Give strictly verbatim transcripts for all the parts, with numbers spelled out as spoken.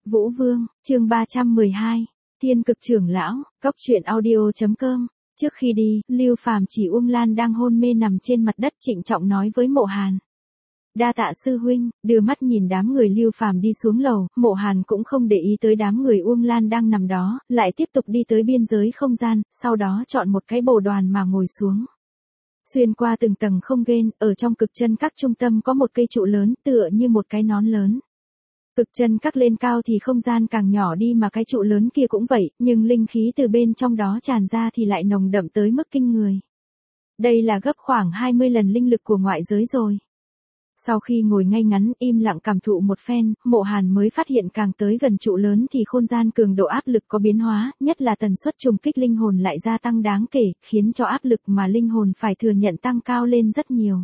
Vũ Vương, chương ba trăm mười hai, Thiên Cực Trưởng Lão, Cốc Truyện Audio.com. Trước khi đi, Lưu Phàm chỉ Uông Lan đang hôn mê nằm trên mặt đất trịnh trọng nói với Mộ Hàn. Đa tạ sư huynh, đưa mắt nhìn đám người Lưu Phàm đi xuống lầu, Mộ Hàn cũng không để ý tới đám người Uông Lan đang nằm đó, lại tiếp tục đi tới biên giới không gian, sau đó chọn một cái bồ đoàn mà ngồi xuống. Xuyên qua từng tầng không gian, ở trong cực chân các trung tâm có một cây trụ lớn, tựa như một cái nón lớn. Cực chân các lên cao thì không gian càng nhỏ đi mà cái trụ lớn kia cũng vậy, nhưng linh khí từ bên trong đó tràn ra thì lại nồng đậm tới mức kinh người. Đây là gấp khoảng hai mươi lần linh lực của ngoại giới rồi. Sau khi ngồi ngay ngắn im lặng cảm thụ một phen, Mộ Hàn mới phát hiện càng tới gần trụ lớn thì không gian cường độ áp lực có biến hóa, nhất là tần suất trùng kích linh hồn lại gia tăng đáng kể, khiến cho áp lực mà linh hồn phải thừa nhận tăng cao lên rất nhiều.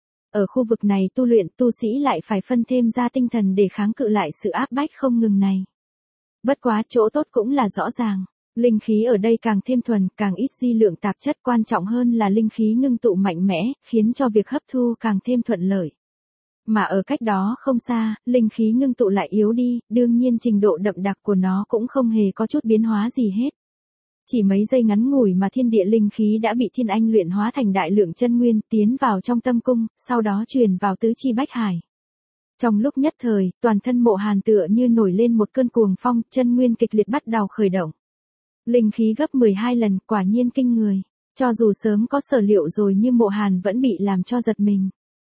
Ở khu vực này tu luyện tu sĩ lại phải phân thêm ra tinh thần để kháng cự lại sự áp bách không ngừng này. Bất quá chỗ tốt cũng là rõ ràng. Linh khí ở đây càng thêm thuần, càng ít di lượng tạp chất, quan trọng hơn là linh khí ngưng tụ mạnh mẽ, khiến cho việc hấp thu càng thêm thuận lợi. Mà ở cách đó không xa, linh khí ngưng tụ lại yếu đi, đương nhiên trình độ đậm đặc của nó cũng không hề có chút biến hóa gì hết. Chỉ mấy giây ngắn ngủi mà thiên địa linh khí đã bị Thiên Anh luyện hóa thành đại lượng chân nguyên, tiến vào trong tâm cung, sau đó truyền vào tứ chi bách hải. Trong lúc nhất thời, toàn thân Mộ Hàn tựa như nổi lên một cơn cuồng phong, chân nguyên kịch liệt bắt đầu khởi động. Linh khí gấp mười hai lần, quả nhiên kinh người. Cho dù sớm có sở liệu rồi nhưng Mộ Hàn vẫn bị làm cho giật mình.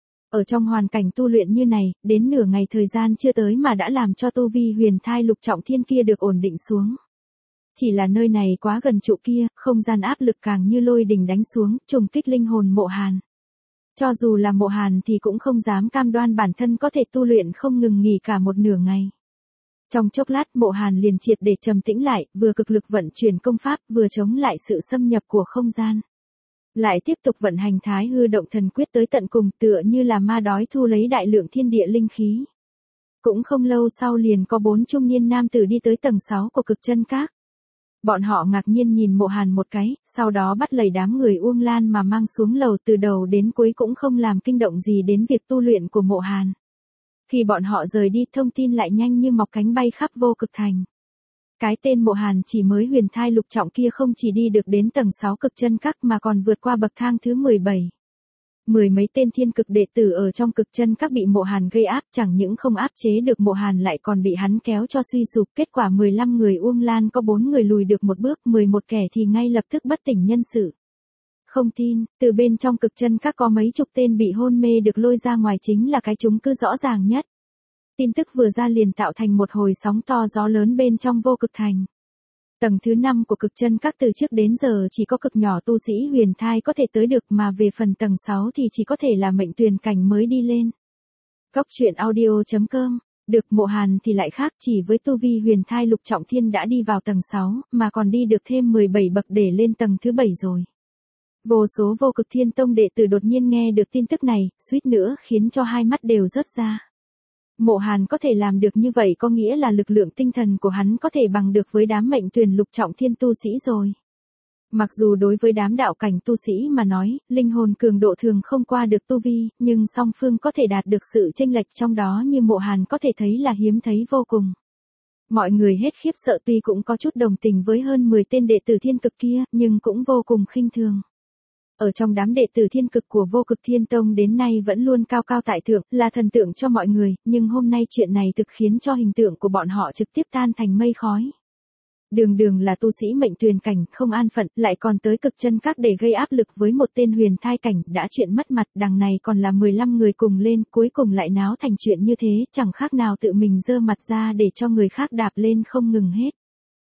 Ở trong hoàn cảnh tu luyện như này, đến nửa ngày thời gian chưa tới mà đã làm cho tu vi huyền thai lục trọng thiên kia được ổn định xuống. Chỉ là nơi này quá gần trụ kia, không gian áp lực càng như lôi đình đánh xuống, trùng kích linh hồn Mộ Hàn. Cho dù là Mộ Hàn thì cũng không dám cam đoan bản thân có thể tu luyện không ngừng nghỉ cả một nửa ngày. Trong chốc lát Mộ Hàn liền triệt để trầm tĩnh lại, vừa cực lực vận chuyển công pháp, vừa chống lại sự xâm nhập của không gian. Lại tiếp tục vận hành Thái Hư Động Thần Quyết tới tận cùng, tựa như là ma đói thu lấy đại lượng thiên địa linh khí. Cũng không lâu sau liền có bốn trung niên nam tử đi tới tầng sáu của cực chân các. Bọn họ ngạc nhiên nhìn Mộ Hàn một cái, sau đó bắt lấy đám người Uông Lan mà mang xuống lầu, từ đầu đến cuối cũng không làm kinh động gì đến việc tu luyện của Mộ Hàn. Khi bọn họ rời đi, thông tin lại nhanh như mọc cánh bay khắp vô cực thành. Cái tên Mộ Hàn chỉ mới huyền thai lục trọng kia không chỉ đi được đến tầng sáu cực chân các mà còn vượt qua bậc thang thứ mười bảy. Mười mấy tên thiên cực đệ tử ở trong cực chân các bị Mộ Hàn gây áp, chẳng những không áp chế được Mộ Hàn lại còn bị hắn kéo cho suy sụp. Kết quả mười lăm người Uông Lan có bốn người lùi được một bước, mười một kẻ thì ngay lập tức bất tỉnh nhân sự. Không tin, từ bên trong cực chân các có mấy chục tên bị hôn mê được lôi ra ngoài, chính là cái chứng cứ rõ ràng nhất. Tin tức vừa ra liền tạo thành một hồi sóng to gió lớn bên trong vô cực thành. Tầng thứ năm của cực chân các từ trước đến giờ chỉ có cực nhỏ tu sĩ huyền thai có thể tới được, mà về phần tầng sáu thì chỉ có thể là mệnh tuyền cảnh mới đi lên. Cốc Truyện Audio.com. Được Mộ Hàn thì lại khác, chỉ với tu vi huyền thai lục trọng thiên đã đi vào tầng sáu, mà còn đi được thêm mười bảy bậc để lên tầng thứ bảy rồi. Vô số vô cực thiên tông đệ tử đột nhiên nghe được tin tức này, suýt nữa khiến cho hai mắt đều rớt ra. Mộ Hàn có thể làm được như vậy có nghĩa là lực lượng tinh thần của hắn có thể bằng được với đám mệnh tuyền lục trọng thiên tu sĩ rồi. Mặc dù đối với đám đạo cảnh tu sĩ mà nói, linh hồn cường độ thường không qua được tu vi, nhưng song phương có thể đạt được sự chênh lệch trong đó như Mộ Hàn có thể thấy là hiếm thấy vô cùng. Mọi người hết khiếp sợ, tuy cũng có chút đồng tình với hơn mười tên đệ tử thiên cực kia, nhưng cũng vô cùng khinh thường. Ở trong đám đệ tử thiên cực của vô cực thiên tông đến nay vẫn luôn cao cao tại thượng, là thần tượng cho mọi người, nhưng hôm nay chuyện này thực khiến cho hình tượng của bọn họ trực tiếp tan thành mây khói. Đường đường là tu sĩ mệnh tuyền cảnh, không an phận, lại còn tới cực chân các để gây áp lực với một tên huyền thai cảnh, đã chuyện mất mặt, đằng này còn là mười lăm người cùng lên, cuối cùng lại náo thành chuyện như thế, chẳng khác nào tự mình giơ mặt ra để cho người khác đạp lên không ngừng hết.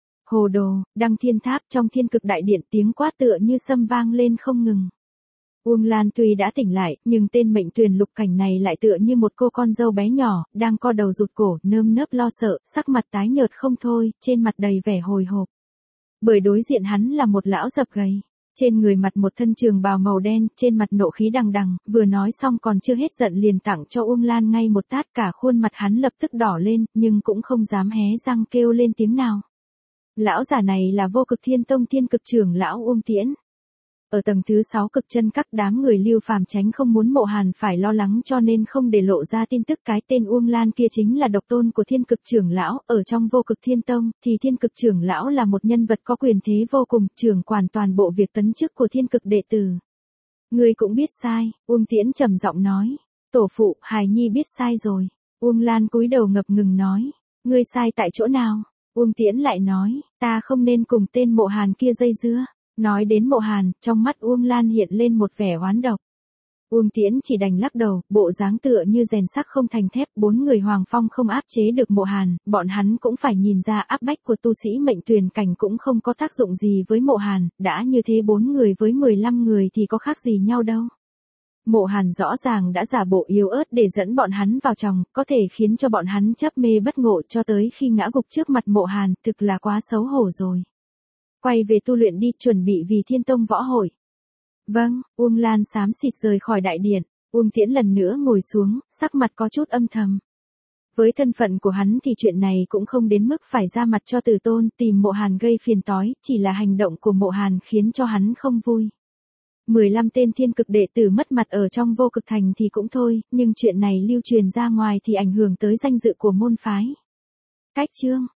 Hồ đồ, Đăng Thiên Tháp, trong thiên cực đại điện tiếng quát tựa như sâm vang lên không ngừng. Uông Lan tuy đã tỉnh lại, nhưng tên mệnh tuyền lục cảnh này lại tựa như một cô con dâu bé nhỏ, đang co đầu rụt cổ, nơm nớp lo sợ, sắc mặt tái nhợt không thôi, trên mặt đầy vẻ hồi hộp. Bởi đối diện hắn là một lão dập gầy. Trên người mặt một thân trường bào màu đen, trên mặt nộ khí đằng đằng, vừa nói xong còn chưa hết giận liền tặng cho Uông Lan ngay một tát, cả khuôn mặt hắn lập tức đỏ lên, nhưng cũng không dám hé răng kêu lên tiếng nào. Lão già này là vô cực thiên tông thiên cực trưởng lão Uông Tiễn. Ở tầng thứ sáu cực chân các đám người Lưu Phàm tránh không muốn Mộ Hàn phải lo lắng cho nên không để lộ ra tin tức cái tên Uông Lan kia chính là độc tôn của Thiên Cực trưởng lão, ở trong Vô Cực Thiên Tông thì Thiên Cực trưởng lão là một nhân vật có quyền thế vô cùng, trưởng quản toàn bộ việc tấn chức của Thiên Cực đệ tử. Ngươi cũng biết sai, Uông Tiễn trầm giọng nói. Tổ phụ, hài nhi biết sai rồi. Uông Lan cúi đầu ngập ngừng nói. Ngươi sai tại chỗ nào? Uông Tiễn lại nói, ta không nên cùng tên Mộ Hàn kia dây dưa. Nói đến Mộ Hàn, trong mắt Uông Lan hiện lên một vẻ oán độc. Uông Tiễn chỉ đành lắc đầu, bộ dáng tựa như rèn sắc không thành thép, bốn người Hoàng Phong không áp chế được Mộ Hàn, bọn hắn cũng phải nhìn ra áp bách của tu sĩ mệnh tuyền cảnh cũng không có tác dụng gì với Mộ Hàn, đã như thế bốn người với mười lăm người thì có khác gì nhau đâu. Mộ Hàn rõ ràng đã giả bộ yếu ớt để dẫn bọn hắn vào chồng, có thể khiến cho bọn hắn chấp mê bất ngộ cho tới khi ngã gục trước mặt Mộ Hàn, thực là quá xấu hổ rồi. Quay về tu luyện đi, chuẩn bị vì Thiên Tông võ hội. Vâng, Uông Lan xám xịt rời khỏi đại điện, Uông Tiễn lần nữa ngồi xuống, sắc mặt có chút âm thầm. Với thân phận của hắn thì chuyện này cũng không đến mức phải ra mặt cho Từ Tôn tìm Mộ Hàn gây phiền toái, chỉ là hành động của Mộ Hàn khiến cho hắn không vui. mười lăm tên Thiên Cực đệ tử mất mặt ở trong Vô Cực Thành thì cũng thôi, nhưng chuyện này lưu truyền ra ngoài thì ảnh hưởng tới danh dự của môn phái. Cách chương